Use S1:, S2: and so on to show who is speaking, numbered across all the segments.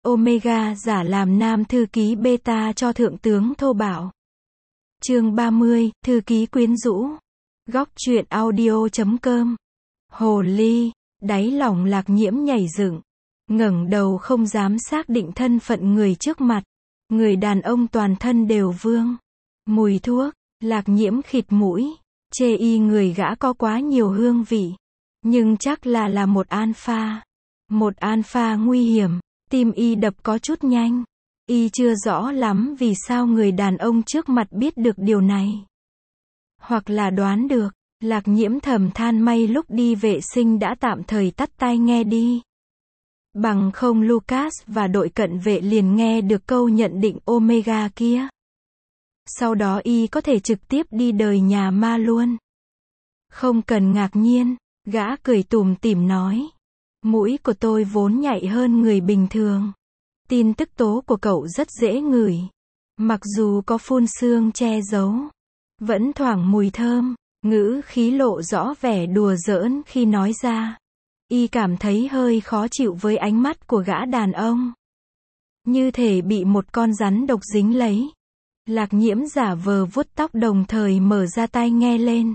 S1: Omega giả làm nam thư ký beta cho thượng tướng thô bạo. Chương 30, thư ký quyến rũ. Góc truyện audio.com. Hồ ly, đáy lòng Lạc Nhiễm nhảy dựng, ngẩng đầu không dám xác định thân phận người trước mặt. Người đàn ông toàn thân đều vương mùi thuốc, Lạc Nhiễm khịt mũi, chê y người gã có quá nhiều hương vị. Nhưng chắc là một alpha. Một alpha nguy hiểm, tim y đập có chút nhanh. Y chưa rõ lắm vì sao người đàn ông trước mặt biết được điều này. Hoặc là đoán được, Lạc Nhiễm thầm than may lúc đi vệ sinh đã tạm thời tắt tai nghe đi. Bằng không Lucas và đội cận vệ liền nghe được câu nhận định Omega kia. Sau đó y có thể trực tiếp đi đời nhà ma luôn. Không cần ngạc nhiên, gã cười tủm tỉm nói. Mũi của tôi vốn nhạy hơn người bình thường. Tin tức tố của cậu rất dễ ngửi. Mặc dù có phun sương che giấu, vẫn thoảng mùi thơm, ngữ khí lộ rõ vẻ đùa giỡn khi nói ra. Y cảm thấy hơi khó chịu với ánh mắt của gã đàn ông. Như thể bị một con rắn độc dính lấy. Lạc Nhiễm giả vờ vuốt tóc đồng thời mở ra tai nghe lên.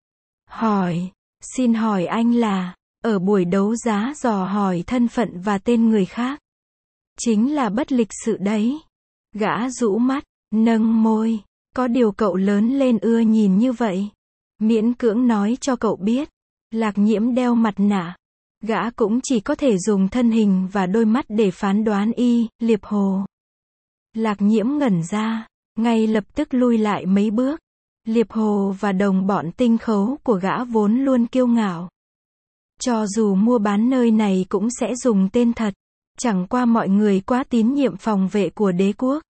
S1: Hỏi, xin hỏi anh là, ở buổi đấu giá dò hỏi thân phận và tên người khác. Chính là bất lịch sự đấy. Gã rũ mắt, nâng môi. Có điều cậu lớn lên ưa nhìn như vậy. Miễn cưỡng nói cho cậu biết. Lạc Nhiễm đeo mặt nạ. Gã cũng chỉ có thể dùng thân hình và đôi mắt để phán đoán y, Liệp Hồ. Lạc Nhiễm ngẩn ra, ngay lập tức lui lại mấy bước. Liệp Hồ và đồng bọn tinh khấu của gã vốn luôn kiêu ngạo. Cho dù mua bán nơi này cũng sẽ dùng tên thật. Chẳng qua mọi người quá tín nhiệm phòng vệ của đế quốc.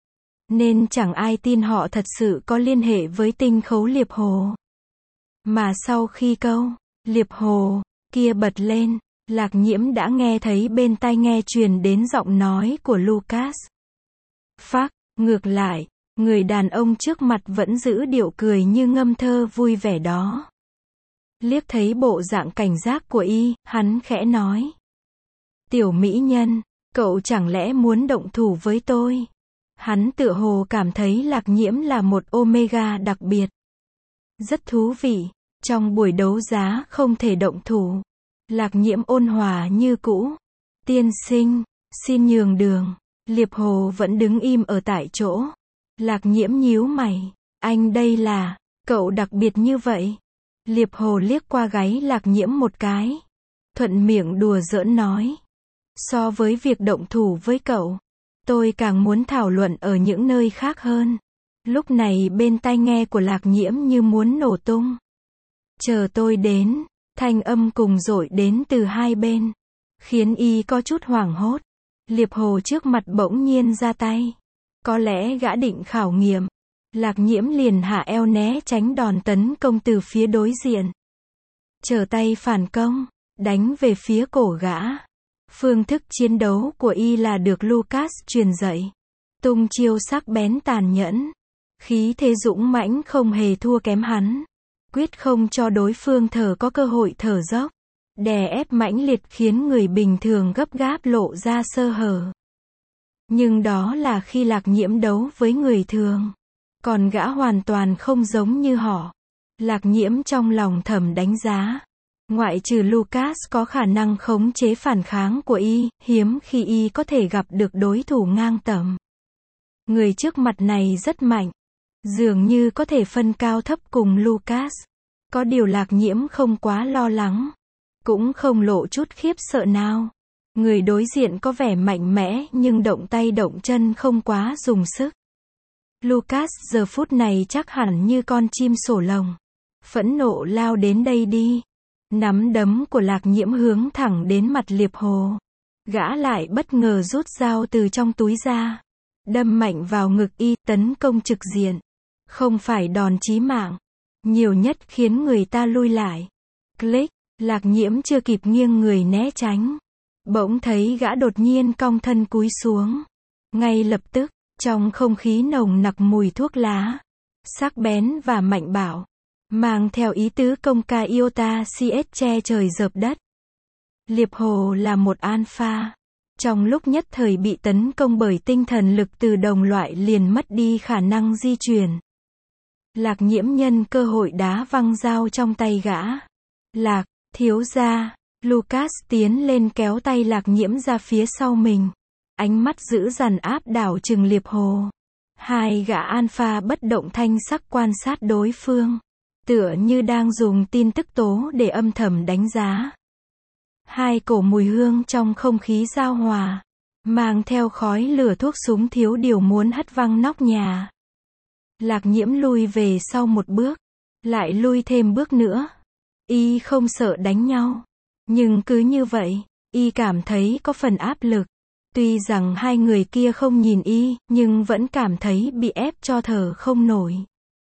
S1: Nên chẳng ai tin họ thật sự có liên hệ với tinh khấu Liệp Hồ. Mà sau khi câu Liệp Hồ kia bật lên, Lạc Nhiễm đã nghe thấy bên tai nghe truyền đến giọng nói của Lucas. Phác, ngược lại, người đàn ông trước mặt vẫn giữ điệu cười như ngâm thơ vui vẻ đó. Liếc thấy bộ dạng cảnh giác của y, hắn khẽ nói. Tiểu mỹ nhân, cậu chẳng lẽ muốn động thủ với tôi? Hắn tựa hồ cảm thấy Lạc Nhiễm là một Omega đặc biệt. Rất thú vị, trong buổi đấu giá không thể động thủ. Lạc Nhiễm ôn hòa như cũ. Tiên sinh, xin nhường đường. Liệp Hồ vẫn đứng im ở tại chỗ. Lạc Nhiễm nhíu mày. Anh đây là, cậu đặc biệt như vậy. Liệp Hồ liếc qua gáy Lạc Nhiễm một cái. Thuận miệng đùa giỡn nói. So với việc động thủ với cậu, tôi càng muốn thảo luận ở những nơi khác hơn. Lúc này bên tai nghe của Lạc Nhiễm như muốn nổ tung. Chờ tôi đến, thanh âm cùng dội đến từ hai bên. Khiến y có chút hoảng hốt. Liệp Hồ trước mặt bỗng nhiên ra tay. Có lẽ gã định khảo nghiệm. Lạc Nhiễm liền hạ eo né tránh đòn tấn công từ phía đối diện. Trở tay phản công, đánh về phía cổ gã. Phương thức chiến đấu của y là được Lucas truyền dạy. Tung chiêu sắc bén tàn nhẫn. Khí thế dũng mãnh không hề thua kém hắn. Quyết không cho đối phương có cơ hội thở dốc. Đè ép mãnh liệt khiến người bình thường gấp gáp lộ ra sơ hở. Nhưng đó là khi Lạc Nhiễm đấu với người thường. Còn gã hoàn toàn không giống như họ. Lạc Nhiễm trong lòng thầm đánh giá. Ngoại trừ Lucas có khả năng khống chế phản kháng của y, hiếm khi y có thể gặp được đối thủ ngang tầm. Người trước mặt này rất mạnh. Dường như có thể phân cao thấp cùng Lucas. Có điều Lạc Nhiễm không quá lo lắng. Cũng không lộ chút khiếp sợ nào. Người đối diện có vẻ mạnh mẽ nhưng động tay động chân không quá dùng sức. Lucas giờ phút này chắc hẳn như con chim sổ lồng. Phẫn nộ lao đến đây đi. Nắm đấm của Lạc Nhiễm hướng thẳng đến mặt Liệp Hồ. Gã lại bất ngờ rút dao từ trong túi ra. Đâm mạnh vào ngực y, tấn công trực diện. Không phải đòn chí mạng. Nhiều nhất khiến người ta lui lại. Click, Lạc Nhiễm chưa kịp nghiêng người né tránh. Bỗng thấy gã đột nhiên cong thân cúi xuống. Ngay lập tức, trong không khí nồng nặc mùi thuốc lá. Sắc bén và mạnh bạo. Mang theo ý tứ công ca iota cs che trời dợp đất. Liệp Hồ là một alpha. Trong lúc nhất thời bị tấn công bởi tinh thần lực từ đồng loại liền mất đi khả năng di chuyển. Lạc Nhiễm nhân cơ hội đá văng dao trong tay gã. Lạc, thiếu gia. Lucas tiến lên kéo tay Lạc Nhiễm ra phía sau mình. Ánh mắt dữ dằn áp đảo trừng Liệp Hồ. Hai gã alpha bất động thanh sắc quan sát đối phương. Tựa như đang dùng tin tức tố để âm thầm đánh giá. Hai cổ mùi hương trong không khí giao hòa. Mang theo khói lửa thuốc súng thiếu điều muốn hất văng nóc nhà. Lạc Nhiễm lui về sau một bước. Lại lui thêm bước nữa. Y không sợ đánh nhau. Nhưng cứ như vậy, Y cảm thấy có phần áp lực. Tuy rằng hai người kia không nhìn Y, nhưng vẫn cảm thấy bị ép cho thở không nổi.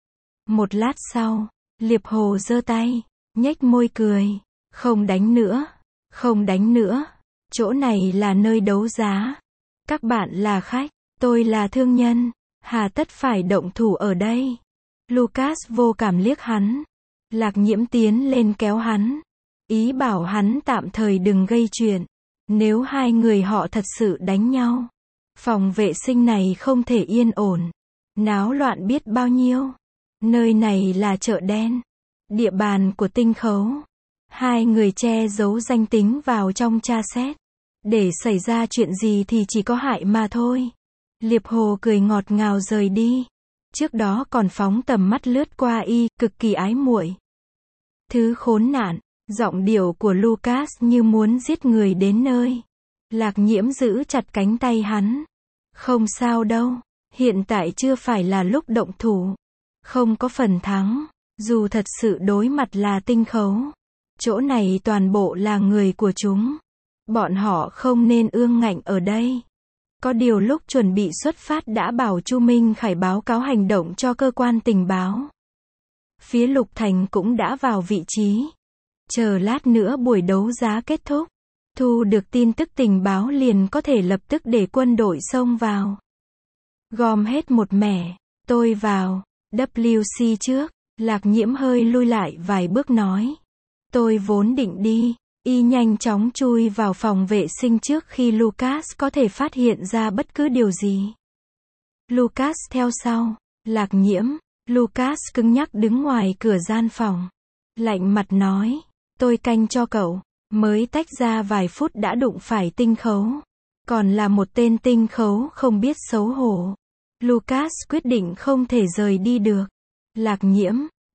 S1: Một lát sau, Liệp Hồ giơ tay, nhếch môi cười. Không đánh nữa. Không đánh nữa. Chỗ này là nơi đấu giá. Các bạn là khách, tôi là thương nhân. Hà tất phải động thủ ở đây. Lucas vô cảm liếc hắn. Lạc Nhiễm tiến lên kéo hắn. Ý bảo hắn tạm thời đừng gây chuyện. Nếu hai người họ thật sự đánh nhau, phòng vệ sinh này không thể yên ổn. Náo loạn biết bao nhiêu. Nơi này là chợ đen. Địa bàn của Tinh Khấu. Hai người che giấu danh tính vào trong tra xét. Để xảy ra chuyện gì thì chỉ có hại mà thôi. Liệp Hồ cười ngọt ngào rời đi. Trước đó còn phóng tầm mắt lướt qua Y, cực kỳ ái muội. Thứ khốn nạn. Giọng điệu của Lucas như muốn giết người đến nơi. Lạc Nhiễm giữ chặt cánh tay hắn. Không sao đâu. Hiện tại chưa phải là lúc động thủ. Không có phần thắng. Dù thật sự đối mặt là Tinh Khấu. Chỗ này toàn bộ là người của chúng. Bọn họ không nên ương ngạnh ở đây. Có điều lúc chuẩn bị xuất phát đã bảo Chu Minh Khải báo cáo hành động cho cơ quan tình báo. Phía Lục Thành cũng đã vào vị trí. Chờ lát nữa buổi đấu giá kết thúc. Thu được tin tức tình báo liền có thể lập tức để quân đội xông vào. Gom hết một mẻ. Tôi vào. WC trước. Lạc Nhiễm hơi lui lại vài bước nói. Tôi vốn định đi. Y nhanh chóng chui vào phòng vệ sinh trước khi Lucas có thể phát hiện ra bất cứ điều gì. Lucas theo sau. Lạc Nhiễm. Lucas cứng nhắc đứng ngoài cửa gian phòng. Lạnh mặt nói. Tôi canh cho cậu. Mới tách ra vài phút đã đụng phải Tinh Khấu. Còn là một tên Tinh Khấu không biết xấu hổ. Lucas quyết định không thể rời đi được. Lạc Nhiễm.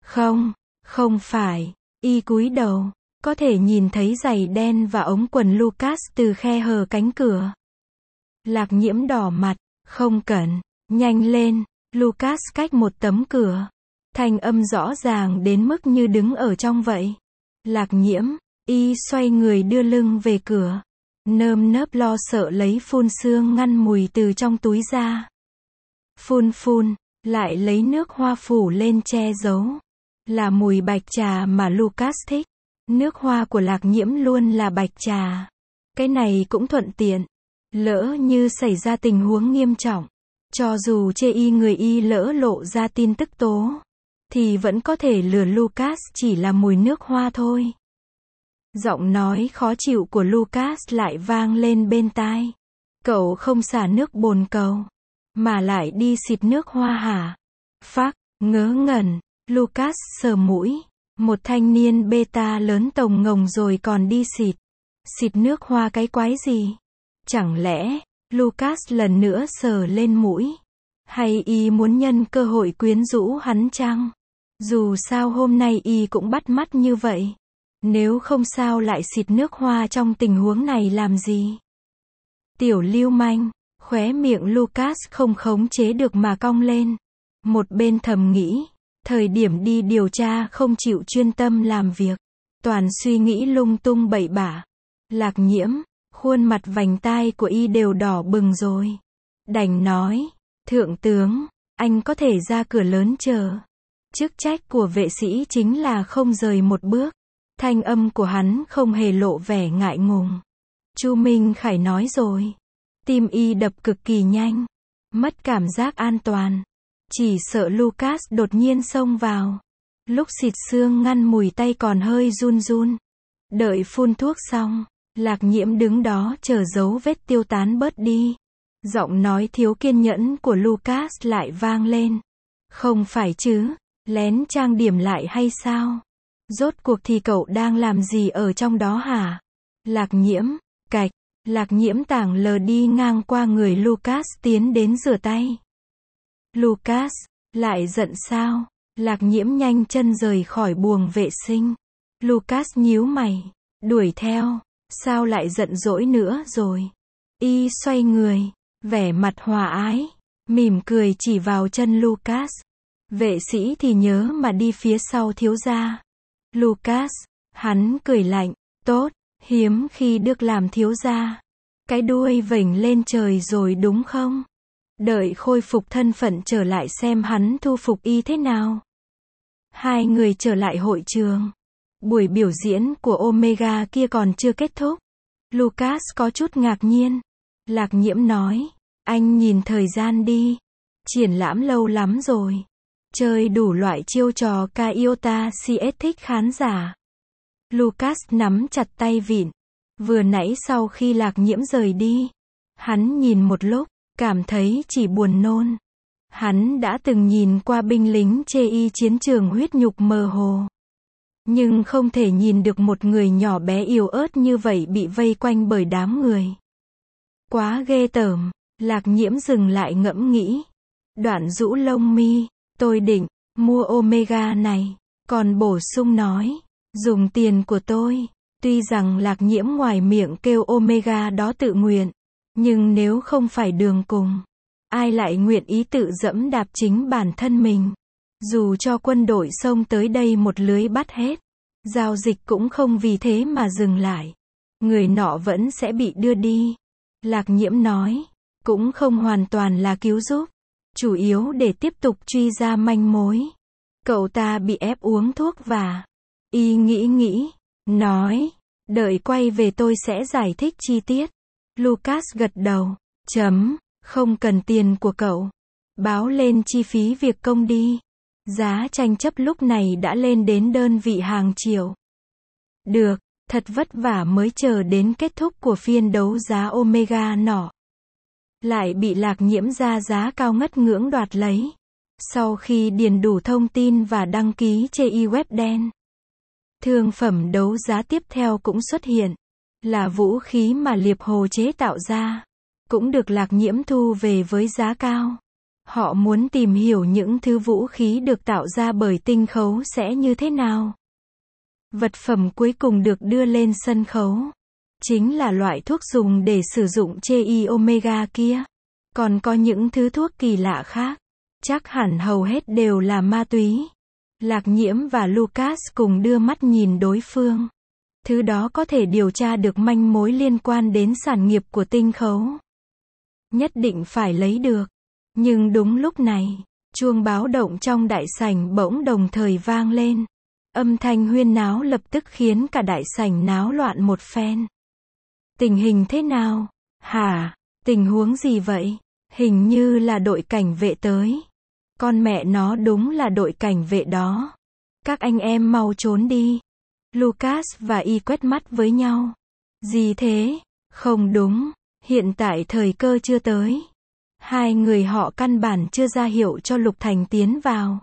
S1: Không phải. Y cúi đầu. Có thể nhìn thấy giày đen và ống quần Lucas từ khe hở cánh cửa. Lạc Nhiễm đỏ mặt. Không cần. Nhanh lên. Lucas cách một tấm cửa. Thanh âm rõ ràng đến mức như đứng ở trong vậy. Lạc Nhiễm. Y xoay người đưa lưng về cửa. Nơm nớp lo sợ lấy phun sương ngăn mùi từ trong túi ra. Phun. Lại lấy nước hoa phủ lên che giấu. Là mùi bạch trà mà Lucas thích. Nước hoa của Lạc Nhiễm luôn là bạch trà. Cái này cũng thuận tiện. Lỡ như xảy ra tình huống nghiêm trọng. Cho dù chê Y người Y lỡ lộ ra tin tức tố. Thì vẫn có thể lừa Lucas chỉ là mùi nước hoa thôi. Giọng nói khó chịu của Lucas lại vang lên bên tai. Cậu không xả nước bồn cầu. Mà lại đi xịt nước hoa hả? Phác, ngớ ngẩn. Lucas sờ mũi. Một thanh niên beta lớn tồng ngồng rồi còn đi xịt. Xịt nước hoa cái quái gì? Chẳng lẽ, Lucas lần nữa sờ lên mũi. Hay Y muốn nhân cơ hội quyến rũ hắn chăng? Dù sao hôm nay Y cũng bắt mắt như vậy. Nếu không sao lại xịt nước hoa trong tình huống này làm gì? Tiểu lưu manh, khóe miệng Lucas không khống chế được mà cong lên. Một bên thầm nghĩ, thời điểm đi điều tra không chịu chuyên tâm làm việc. Toàn suy nghĩ lung tung bậy bạ. Lạc Nhiễm, khuôn mặt vành tai của Y đều đỏ bừng rồi. Đành nói, thượng tướng, anh có thể ra cửa lớn chờ. Chức trách của vệ sĩ chính là không rời một bước. Thanh âm của hắn không hề lộ vẻ ngại ngùng. Chu Minh Khải nói rồi. Tim Y đập cực kỳ nhanh. Mất cảm giác an toàn. Chỉ sợ Lucas đột nhiên xông vào. Lúc xịt xương ngăn mùi tay còn hơi run run. Đợi phun thuốc xong, Lạc Nhiễm đứng đó chờ dấu vết tiêu tán bớt đi. Giọng nói thiếu kiên nhẫn của Lucas lại vang lên. Không phải chứ, lén trang điểm lại hay sao? Rốt cuộc thì cậu đang làm gì ở trong đó hả? Lạc Nhiễm, cạch, Lạc Nhiễm tảng lờ đi ngang qua người Lucas tiến đến rửa tay. Lucas, lại giận sao? Lạc Nhiễm nhanh chân rời khỏi buồng vệ sinh. Lucas nhíu mày, đuổi theo, sao lại giận dỗi nữa rồi? Y xoay người, vẻ mặt hòa ái, mỉm cười chỉ vào chân Lucas. Vệ sĩ thì nhớ mà đi phía sau thiếu gia. Lucas, hắn cười lạnh, tốt, hiếm khi được làm thiếu gia. Cái đuôi vểnh lên trời rồi đúng không? Đợi khôi phục thân phận trở lại xem hắn thu phục y thế nào. Hai người trở lại hội trường. Buổi biểu diễn của Omega kia còn chưa kết thúc. Lucas có chút ngạc nhiên. Lạc Nhiễm nói, anh nhìn thời gian đi. Triển lãm lâu lắm rồi. Chơi đủ loại chiêu trò Kaiota CS thích khán giả. Lucas nắm chặt tay vịn. Vừa nãy sau khi Lạc Nhiễm rời đi, hắn nhìn một lúc, cảm thấy chỉ buồn nôn. Hắn đã từng nhìn qua binh lính chê y chiến trường huyết nhục mơ hồ. Nhưng không thể nhìn được một người nhỏ bé yếu ớt như vậy bị vây quanh bởi đám người. Quá ghê tởm, Lạc Nhiễm dừng lại ngẫm nghĩ. Đoạn rũ lông mi, tôi định mua Omega này, còn bổ sung nói, dùng tiền của tôi. Tuy rằng Lạc Nhiễm ngoài miệng kêu Omega đó tự nguyện, nhưng nếu không phải đường cùng, ai lại nguyện ý tự dẫm đạp chính bản thân mình. Dù cho quân đội xông tới đây một lưới bắt hết, giao dịch cũng không vì thế mà dừng lại. Người nọ vẫn sẽ bị đưa đi. Lạc Nhiễm nói, cũng không hoàn toàn là cứu giúp, chủ yếu để tiếp tục truy ra manh mối. Cậu ta bị ép uống thuốc và y nghĩ, nói, đợi quay về tôi sẽ giải thích chi tiết. Lucas gật đầu, không cần tiền của cậu. Báo lên chi phí việc công đi. Giá tranh chấp lúc này đã lên đến đơn vị hàng triệu. Được, thật vất vả mới chờ đến kết thúc của phiên đấu giá Omega nọ. Lại bị Lạc Nhiễm ra giá cao ngất ngưỡng đoạt lấy. Sau khi điền đủ thông tin và đăng ký trên e-web đen. Thương phẩm đấu giá tiếp theo cũng xuất hiện. Là vũ khí mà Liệp Hồ chế tạo ra. Cũng được Lạc Nhiễm thu về với giá cao. Họ muốn tìm hiểu những thứ vũ khí được tạo ra bởi tinh khấu sẽ như thế nào. Vật phẩm cuối cùng được đưa lên sân khấu. Chính là loại thuốc dùng để sử dụng chê Omega kia. Còn có những thứ thuốc kỳ lạ khác. Chắc hẳn hầu hết đều là ma túy. Lạc Nhiễm và Lucas cùng đưa mắt nhìn đối phương. Thứ đó có thể điều tra được manh mối liên quan đến sản nghiệp của tinh khấu. Nhất định phải lấy được. Nhưng đúng lúc này, chuông báo động trong đại sảnh bỗng đồng thời vang lên. Âm thanh huyên náo lập tức khiến cả đại sảnh náo loạn một phen. Tình hình thế nào? Hả? Tình huống gì vậy? Hình như là đội cảnh vệ tới. Con mẹ nó đúng là đội cảnh vệ đó. Các anh em mau trốn đi. Lucas và Y quét mắt với nhau. Gì thế? Không đúng. Hiện tại thời cơ chưa tới. Hai người họ căn bản chưa ra hiệu cho Lục Thành tiến vào.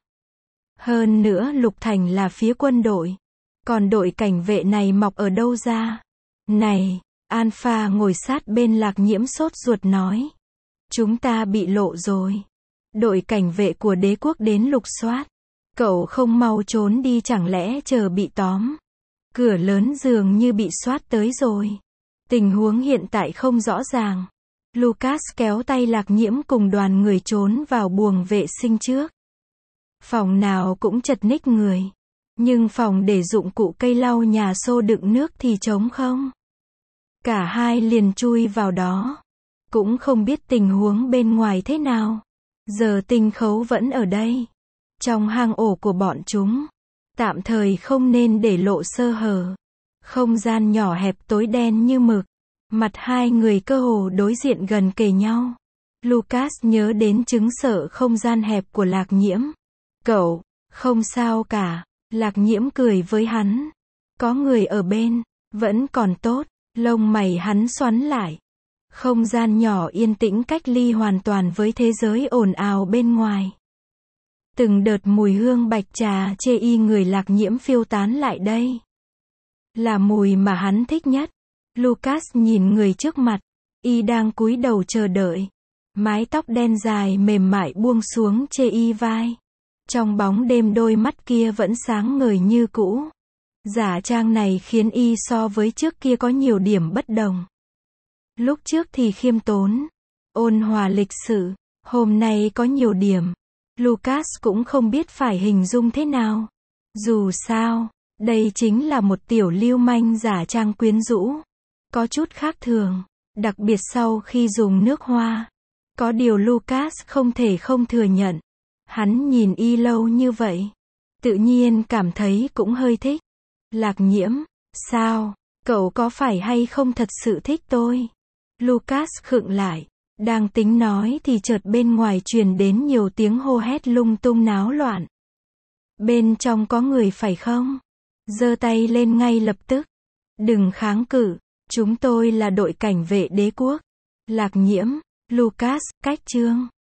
S1: Hơn nữa Lục Thành là phía quân đội. Còn đội cảnh vệ này mọc ở đâu ra? Này, Alpha ngồi sát bên Lạc Nhiễm sốt ruột nói. Chúng ta bị lộ rồi. Đội cảnh vệ của đế quốc đến lục soát. Cậu không mau trốn đi chẳng lẽ chờ bị tóm. Cửa lớn dường như bị soát tới rồi. Tình huống hiện tại không rõ ràng. Lucas kéo tay Lạc Nhiễm cùng đoàn người trốn vào buồng vệ sinh trước. Phòng nào cũng chật ních người. Nhưng phòng để dụng cụ cây lau nhà xô đựng nước thì trống không. Cả hai liền chui vào đó. Cũng không biết tình huống bên ngoài thế nào. Giờ tinh khấu vẫn ở đây. Trong hang ổ của bọn chúng. Tạm thời không nên để lộ sơ hở. Không gian nhỏ hẹp tối đen như mực. Mặt hai người cơ hồ đối diện gần kề nhau. Lucas nhớ đến chứng sợ không gian hẹp của Lạc Nhiễm. Cậu, không sao cả. Lạc Nhiễm cười với hắn. Có người ở bên, vẫn còn tốt. Lông mày hắn xoắn lại. Không gian nhỏ yên tĩnh cách ly hoàn toàn với thế giới ồn ào bên ngoài. Từng đợt mùi hương bạch trà chê y người Lạc Nhiễm phiêu tán lại đây. Là mùi mà hắn thích nhất. Lucas nhìn người trước mặt. Y đang cúi đầu chờ đợi. Mái tóc đen dài mềm mại buông xuống chê y vai. Trong bóng đêm đôi mắt kia vẫn sáng ngời như cũ. Giả trang này khiến y so với trước kia có nhiều điểm bất đồng. Lúc trước thì khiêm tốn, ôn hòa lịch sự, hôm nay có nhiều điểm. Lucas cũng không biết phải hình dung thế nào. Dù sao, đây chính là một tiểu lưu manh giả trang quyến rũ. Có chút khác thường, đặc biệt sau khi dùng nước hoa. Có điều Lucas không thể không thừa nhận. Hắn nhìn y lâu như vậy. Tự nhiên cảm thấy cũng hơi thích. Lạc Nhiễm, sao, cậu có phải hay không thật sự thích tôi? Lucas khựng lại. Đang tính nói thì chợt bên ngoài truyền đến nhiều tiếng hô hét lung tung náo loạn. Bên trong có người phải không? Giơ tay lên ngay lập tức. Đừng kháng cự, chúng tôi là đội cảnh vệ đế quốc. Lạc Nhiễm, Lucas, cách chương.